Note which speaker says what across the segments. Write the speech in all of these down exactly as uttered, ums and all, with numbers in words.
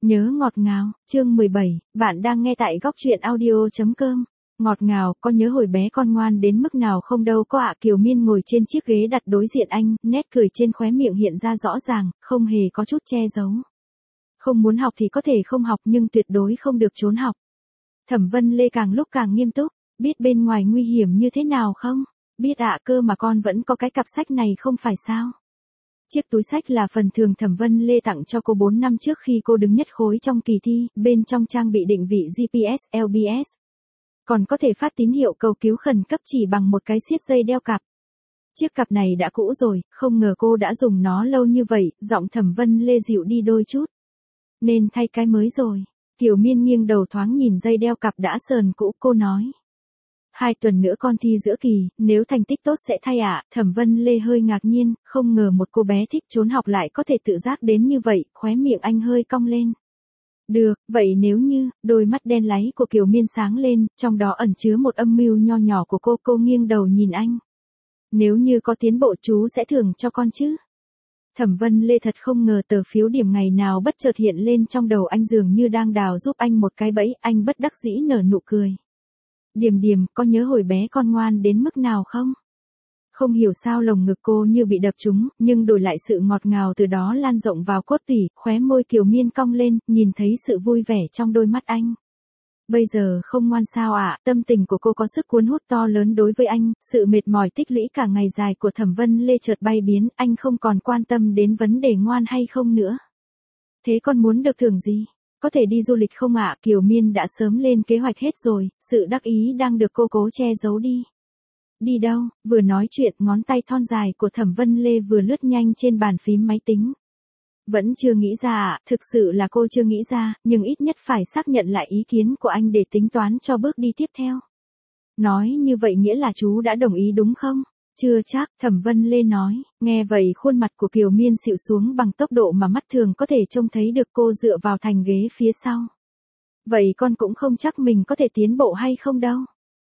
Speaker 1: Nhớ ngọt ngào, chương mười bảy, bạn đang nghe tại góc truyện audio.com. Ngọt ngào, có nhớ hồi bé con ngoan đến mức nào không đâu có ạ. Kiều Miên ngồi trên chiếc ghế đặt đối diện anh, nét cười trên khóe miệng hiện ra rõ ràng, không hề có chút che giấu. Không muốn học thì có thể không học nhưng tuyệt đối không được trốn học. Thẩm Vân Lê càng lúc càng nghiêm túc, biết bên ngoài nguy hiểm như thế nào không? Biết ạ, cơ mà con vẫn có cái cặp sách này không phải sao? Chiếc túi sách là phần thưởng Thẩm Vân Lê tặng cho cô bốn năm trước khi cô đứng nhất khối trong kỳ thi, bên trong trang bị định vị giê pê ét, lờ bê ét. Còn có thể phát tín hiệu cầu cứu khẩn cấp chỉ bằng một cái siết dây đeo cặp. Chiếc cặp này đã cũ rồi, không ngờ cô đã dùng nó lâu như vậy, giọng Thẩm Vân Lê dịu đi đôi chút. Nên thay cái mới rồi. Kiều Miên nghiêng đầu thoáng nhìn dây đeo cặp đã sờn cũ, cô nói. Hai tuần nữa con thi giữa kỳ, nếu thành tích tốt sẽ thay ạ. À. Thẩm Vân Lê hơi ngạc nhiên, không ngờ một cô bé thích trốn học lại có thể tự giác đến như vậy, khóe miệng anh hơi cong lên. Được, vậy nếu như, đôi mắt đen láy của Kiều Miên sáng lên, trong đó ẩn chứa một âm mưu nho nhỏ của cô, cô nghiêng đầu nhìn anh. Nếu như có tiến bộ chú sẽ thưởng cho con chứ? Thẩm Vân Lê thật không ngờ tờ phiếu điểm ngày nào bất chợt hiện lên trong đầu anh dường như đang đào giúp anh một cái bẫy, anh bất đắc dĩ nở nụ cười. Điềm điềm, có nhớ hồi bé con ngoan đến mức nào không? Không hiểu sao lồng ngực cô như bị đập trúng, nhưng đổi lại sự ngọt ngào từ đó lan rộng vào cốt tủy, khóe môi Kiều Miên cong lên, nhìn thấy sự vui vẻ trong đôi mắt anh. Bây giờ không ngoan sao ạ? À? Tâm tình của cô có sức cuốn hút to lớn đối với anh, sự mệt mỏi tích lũy cả ngày dài của Thẩm Vân Lê chợt bay biến, anh không còn quan tâm đến vấn đề ngoan hay không nữa. Thế con muốn được thưởng gì? Có thể đi du lịch không ạ? À? Kiều Miên đã sớm lên kế hoạch hết rồi, sự đắc ý đang được cô cố che giấu đi. Đi đâu? Vừa nói chuyện, ngón tay thon dài của Thẩm Vân Lê vừa lướt nhanh trên bàn phím máy tính. Vẫn chưa nghĩ ra ạ, à? Thực sự là cô chưa nghĩ ra, nhưng ít nhất phải xác nhận lại ý kiến của anh để tính toán cho bước đi tiếp theo. Nói như vậy nghĩa là chú đã đồng ý đúng không? Chưa chắc, Thẩm Vân Lê nói. Nghe vậy khuôn mặt của Kiều Miên xịu xuống bằng tốc độ mà mắt thường có thể trông thấy được, cô dựa vào thành ghế phía sau. Vậy con cũng không chắc mình có thể tiến bộ hay không đâu.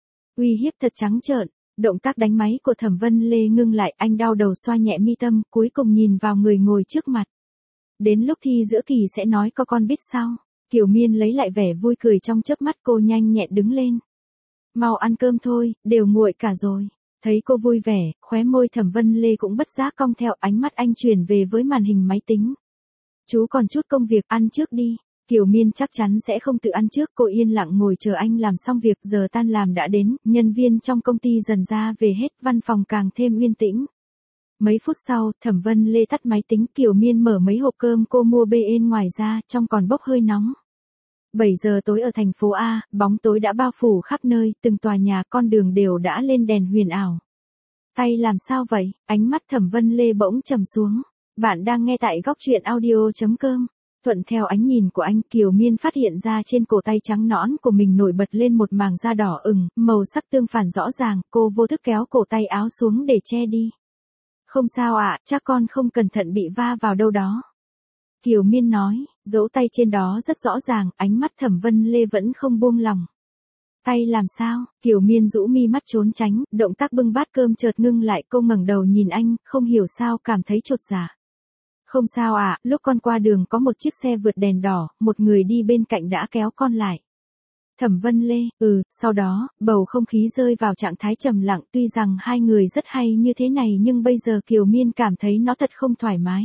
Speaker 1: Uy hiếp thật trắng trợn. Động tác đánh máy của Thẩm Vân Lê ngưng lại, anh đau đầu xoa nhẹ mi tâm, cuối cùng nhìn vào người ngồi trước mặt. Đến lúc thi giữa kỳ sẽ nói có con biết sao. Kiều Miên lấy lại vẻ vui cười trong chớp mắt, cô nhanh nhẹn đứng lên. Mau ăn cơm thôi, đều nguội cả rồi. Thấy cô vui vẻ, khóe môi Thẩm Vân Lê cũng bất giác cong theo, ánh mắt anh chuyển về với màn hình máy tính. Chú còn chút công việc, ăn trước đi. Kiều Miên chắc chắn sẽ không tự ăn trước, cô yên lặng ngồi chờ anh làm xong việc, giờ tan làm đã đến, nhân viên trong công ty dần ra về hết, văn phòng càng thêm yên tĩnh. Mấy phút sau, Thẩm Vân Lê tắt máy tính, Kiều Miên mở mấy hộp cơm cô mua bên ngoài ra, trong còn bốc hơi nóng. bảy giờ tối ở thành phố A, bóng tối đã bao phủ khắp nơi, từng tòa nhà, con đường đều đã lên đèn huyền ảo. Tay làm sao vậy? Ánh mắt Thẩm Vân Lê bỗng trầm xuống. Bạn đang nghe tại góc truyện audio.com. Thuận theo ánh nhìn của anh, Kiều Miên phát hiện ra trên cổ tay trắng nõn của mình nổi bật lên một màng da đỏ ửng, màu sắc tương phản rõ ràng, cô vô thức kéo cổ tay áo xuống để che đi. Không sao ạ, à, chắc con không cẩn thận bị va vào đâu đó. Kiều Miên nói, dấu tay trên đó rất rõ ràng, ánh mắt Thẩm Vân Lê vẫn không buông lòng. Tay làm sao? Kiều Miên rũ mi mắt trốn tránh, động tác bưng bát cơm chợt ngưng lại, cô ngẩng đầu nhìn anh, không hiểu sao cảm thấy chột dạ. Không sao ạ, à, lúc con qua đường có một chiếc xe vượt đèn đỏ, một người đi bên cạnh đã kéo con lại. Thẩm Vân Lê, ừ, sau đó, bầu không khí rơi vào trạng thái trầm lặng, tuy rằng hai người rất hay như thế này nhưng bây giờ Kiều Miên cảm thấy nó thật không thoải mái.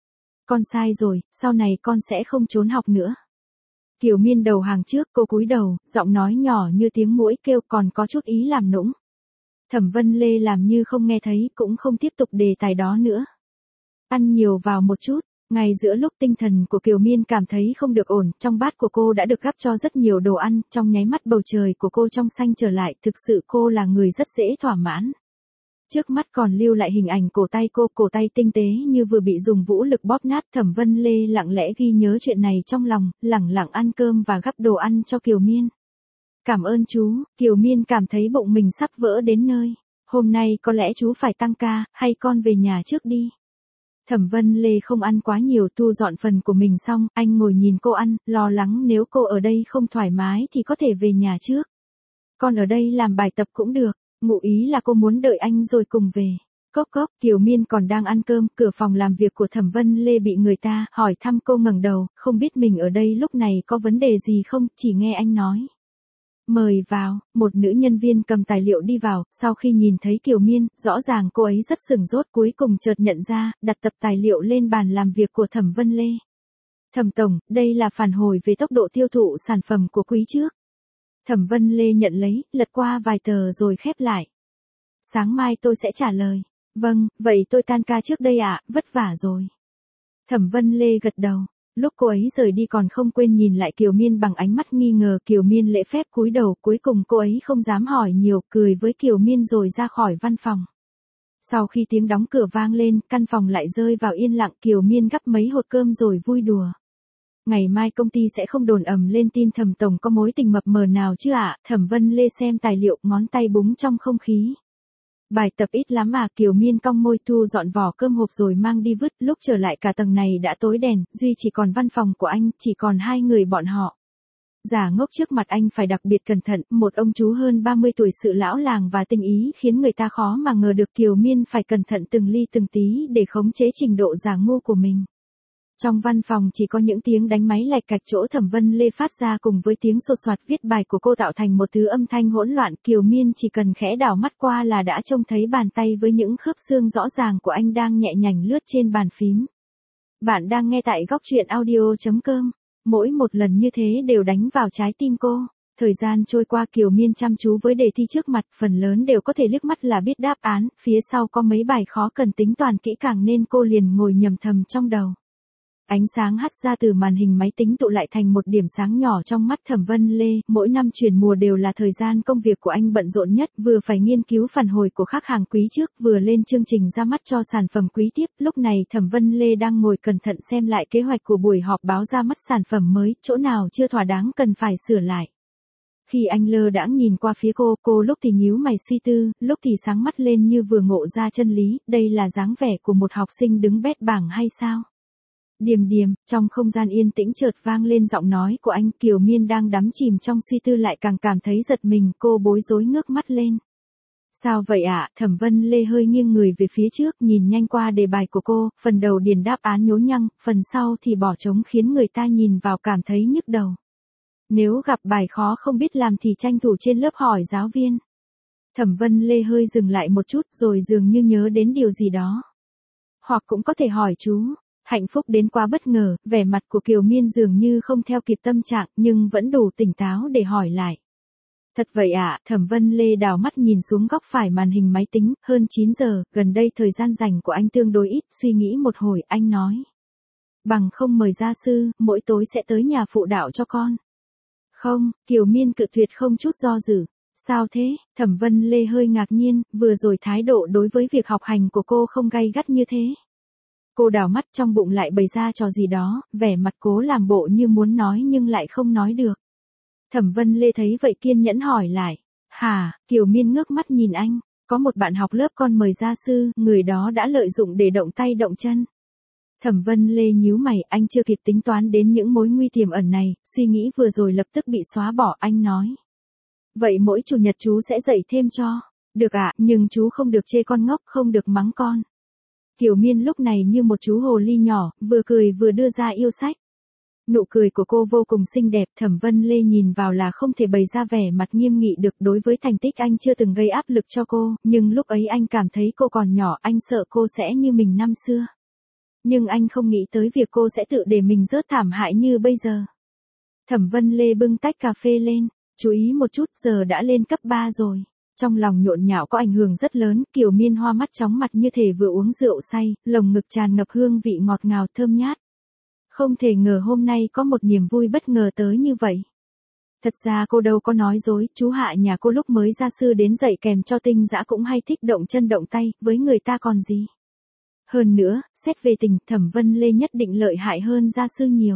Speaker 1: Con sai rồi, sau này con sẽ không trốn học nữa. Kiều Miên đầu hàng trước, cô cúi đầu, giọng nói nhỏ như tiếng muỗi kêu, còn có chút ý làm nũng. Thẩm Vân Lê làm như không nghe thấy, cũng không tiếp tục đề tài đó nữa. Ăn nhiều vào một chút. Ngay giữa lúc tinh thần của Kiều Miên cảm thấy không được ổn, trong bát của cô đã được gắp cho rất nhiều đồ ăn, trong nháy mắt bầu trời của cô trong xanh trở lại, thực sự cô là người rất dễ thỏa mãn. Trước mắt còn lưu lại hình ảnh cổ tay cô, cổ tay tinh tế như vừa bị dùng vũ lực bóp nát. Thẩm Vân Lê lặng lẽ ghi nhớ chuyện này trong lòng, lẳng lặng ăn cơm và gắp đồ ăn cho Kiều Miên. Cảm ơn chú. Kiều Miên cảm thấy bụng mình sắp vỡ đến nơi. Hôm nay có lẽ chú phải tăng ca, hay con về nhà trước đi. Thẩm Vân Lê không ăn quá nhiều, thu dọn phần của mình xong, anh ngồi nhìn cô ăn, lo lắng nếu cô ở đây không thoải mái thì có thể về nhà trước. Con ở đây làm bài tập cũng được, ngụ ý là cô muốn đợi anh rồi cùng về. Cốc cốc, Kiều Miên còn đang ăn cơm, cửa phòng làm việc của Thẩm Vân Lê bị người ta hỏi thăm, cô ngẩng đầu, không biết mình ở đây lúc này có vấn đề gì không, chỉ nghe anh nói. Mời vào, một nữ nhân viên cầm tài liệu đi vào, sau khi nhìn thấy Kiều Miên, rõ ràng cô ấy rất sửng sốt, cuối cùng chợt nhận ra, đặt tập tài liệu lên bàn làm việc của Thẩm Vân Lê. Thẩm tổng, đây là phản hồi về tốc độ tiêu thụ sản phẩm của quý trước. Thẩm Vân Lê nhận lấy, lật qua vài tờ rồi khép lại. Sáng mai tôi sẽ trả lời. Vâng, vậy tôi tan ca trước đây ạ, vất vả rồi. Thẩm Vân Lê gật đầu. Lúc cô ấy rời đi còn không quên nhìn lại Kiều Miên bằng ánh mắt nghi ngờ. Kiều Miên lễ phép cúi đầu, cuối cùng cô ấy không dám hỏi nhiều, cười với Kiều Miên rồi ra khỏi văn phòng. Sau khi tiếng đóng cửa vang lên, căn phòng lại rơi vào yên lặng. Kiều Miên gắp mấy hột cơm rồi vui đùa. Ngày mai công ty sẽ không đồn ầm lên tin Thẩm tổng có mối tình mập mờ nào chứ ạ? Thẩm Vân Lê xem tài liệu, ngón tay búng trong không khí. Bài tập ít lắm à? Kiều Miên cong môi thu dọn vỏ cơm hộp rồi mang đi vứt, lúc trở lại cả tầng này đã tối đèn, duy chỉ còn văn phòng của anh, chỉ còn hai người bọn họ. Giả ngốc trước mặt anh phải đặc biệt cẩn thận, một ông chú hơn ba mươi tuổi sự lão làng và tinh ý khiến người ta khó mà ngờ được Kiều Miên phải cẩn thận từng ly từng tí để khống chế trình độ giả ngu của mình. Trong văn phòng chỉ có những tiếng đánh máy lạch cạch chỗ Thẩm Vân Lê phát ra cùng với tiếng sột soạt viết bài của cô tạo thành một thứ âm thanh hỗn loạn. Kiều Miên chỉ cần khẽ đảo mắt qua là đã trông thấy bàn tay với những khớp xương rõ ràng của anh đang nhẹ nhàng lướt trên bàn phím. Bạn đang nghe tại góc truyện audio chấm com. Mỗi một lần như thế đều đánh vào trái tim cô. Thời gian trôi qua, Kiều Miên chăm chú với đề thi trước mặt, phần lớn đều có thể liếc mắt là biết đáp án, phía sau có mấy bài khó cần tính toán kỹ càng nên cô liền ngồi nhầm thầm trong đầu. Ánh sáng hắt ra từ màn hình máy tính tụ lại thành một điểm sáng nhỏ trong mắt Thẩm Vân Lê. Mỗi năm chuyển mùa đều là thời gian công việc của anh bận rộn nhất, vừa phải nghiên cứu phản hồi của khách hàng quý trước, vừa lên chương trình ra mắt cho sản phẩm quý tiếp. Lúc này Thẩm Vân Lê đang ngồi cẩn thận xem lại kế hoạch của buổi họp báo ra mắt sản phẩm mới, chỗ nào chưa thỏa đáng cần phải sửa lại. Khi anh lơ đãng nhìn qua phía cô, cô lúc thì nhíu mày suy tư, lúc thì sáng mắt lên như vừa ngộ ra chân lý, đây là dáng vẻ của một học sinh đứng bét bảng hay sao? Điềm điềm, trong không gian yên tĩnh chợt vang lên giọng nói của anh. Kiều Miên đang đắm chìm trong suy tư lại càng cảm thấy giật mình, cô bối rối ngước mắt lên. Sao vậy ạ? À? Thẩm Vân Lê hơi nghiêng người về phía trước, nhìn nhanh qua đề bài của cô, phần đầu điền đáp án nhố nhăng, phần sau thì bỏ trống khiến người ta nhìn vào cảm thấy nhức đầu. Nếu gặp bài khó không biết làm thì tranh thủ trên lớp hỏi giáo viên. Thẩm Vân Lê hơi dừng lại một chút rồi dường như nhớ đến điều gì đó. Hoặc cũng có thể hỏi chú. Hạnh phúc đến quá bất ngờ, vẻ mặt của Kiều Miên dường như không theo kịp tâm trạng, nhưng vẫn đủ tỉnh táo để hỏi lại. Thật vậy ạ? À? Thẩm Vân Lê đảo mắt nhìn xuống góc phải màn hình máy tính, hơn chín giờ, gần đây thời gian rảnh của anh tương đối ít, suy nghĩ một hồi, anh nói. Bằng không mời gia sư, mỗi tối sẽ tới nhà phụ đạo cho con. Không, Kiều Miên cự tuyệt không chút do dự. Sao thế? Thẩm Vân Lê hơi ngạc nhiên, vừa rồi thái độ đối với việc học hành của cô không gay gắt như thế. Cô đảo mắt trong bụng lại bày ra trò gì đó, vẻ mặt cố làm bộ như muốn nói nhưng lại không nói được. Thẩm Vân Lê thấy vậy kiên nhẫn hỏi lại. Hả? Kiều Miên ngước mắt nhìn anh. Có một bạn học lớp con mời gia sư, người đó đã lợi dụng để động tay động chân. Thẩm Vân Lê nhíu mày, anh chưa kịp tính toán đến những mối nguy tiềm ẩn này, suy nghĩ vừa rồi lập tức bị xóa bỏ. Anh nói. Vậy mỗi chủ nhật chú sẽ dạy thêm cho. Được ạ, à, nhưng chú không được chê con ngốc, không được mắng con. Kiều Miên lúc này như một chú hồ ly nhỏ, vừa cười vừa đưa ra yêu sách. Nụ cười của cô vô cùng xinh đẹp, Thẩm Vân Lê nhìn vào là không thể bày ra vẻ mặt nghiêm nghị được. Đối với thành tích anh chưa từng gây áp lực cho cô, nhưng lúc ấy anh cảm thấy cô còn nhỏ, anh sợ cô sẽ như mình năm xưa. Nhưng anh không nghĩ tới việc cô sẽ tự để mình rớt thảm hại như bây giờ. Thẩm Vân Lê bưng tách cà phê lên, chú ý một chút, giờ đã lên cấp ba rồi. Trong lòng nhộn nhạo có ảnh hưởng rất lớn, Kiều Miên hoa mắt chóng mặt như thể vừa uống rượu say, lồng ngực tràn ngập hương vị ngọt ngào thơm nhát. Không thể ngờ hôm nay có một niềm vui bất ngờ tới như vậy. Thật ra cô đâu có nói dối, chú Hạ nhà cô lúc mới gia sư đến dạy kèm cho Tinh Dã cũng hay thích động chân động tay, với người ta còn gì. Hơn nữa, xét về tình, Thẩm Vân Lê nhất định lợi hại hơn gia sư nhiều.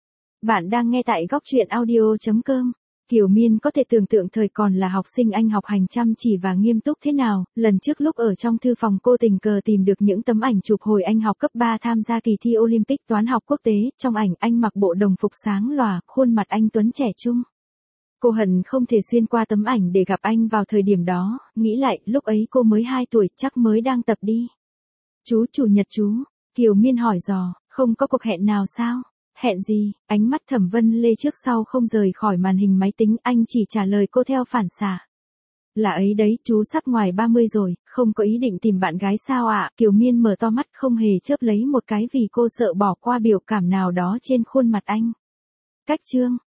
Speaker 1: Bạn đang nghe tại góc truyện audio chấm com. Kiều Miên có thể tưởng tượng thời còn là học sinh anh học hành chăm chỉ và nghiêm túc thế nào. Lần trước lúc ở trong thư phòng cô tình cờ tìm được những tấm ảnh chụp hồi anh học cấp ba tham gia kỳ thi Olympic toán học quốc tế. Trong ảnh anh mặc bộ đồng phục sáng lòa, khuôn mặt anh tuấn trẻ trung. Cô hận không thể xuyên qua tấm ảnh để gặp anh vào thời điểm đó, nghĩ lại, lúc ấy cô mới hai tuổi, chắc mới đang tập đi. Chú chủ nhật chú, Kiều Miên hỏi dò, không có cuộc hẹn nào sao? Hẹn gì? Ánh mắt Thẩm Vân Lê trước sau không rời khỏi màn hình máy tính, anh chỉ trả lời cô theo phản xạ. Là ấy đấy, chú sắp ngoài ba mươi rồi, không có ý định tìm bạn gái sao ạ? Kiều Miên mở to mắt không hề chớp lấy một cái vì cô sợ bỏ qua biểu cảm nào đó trên khuôn mặt anh. Cách chương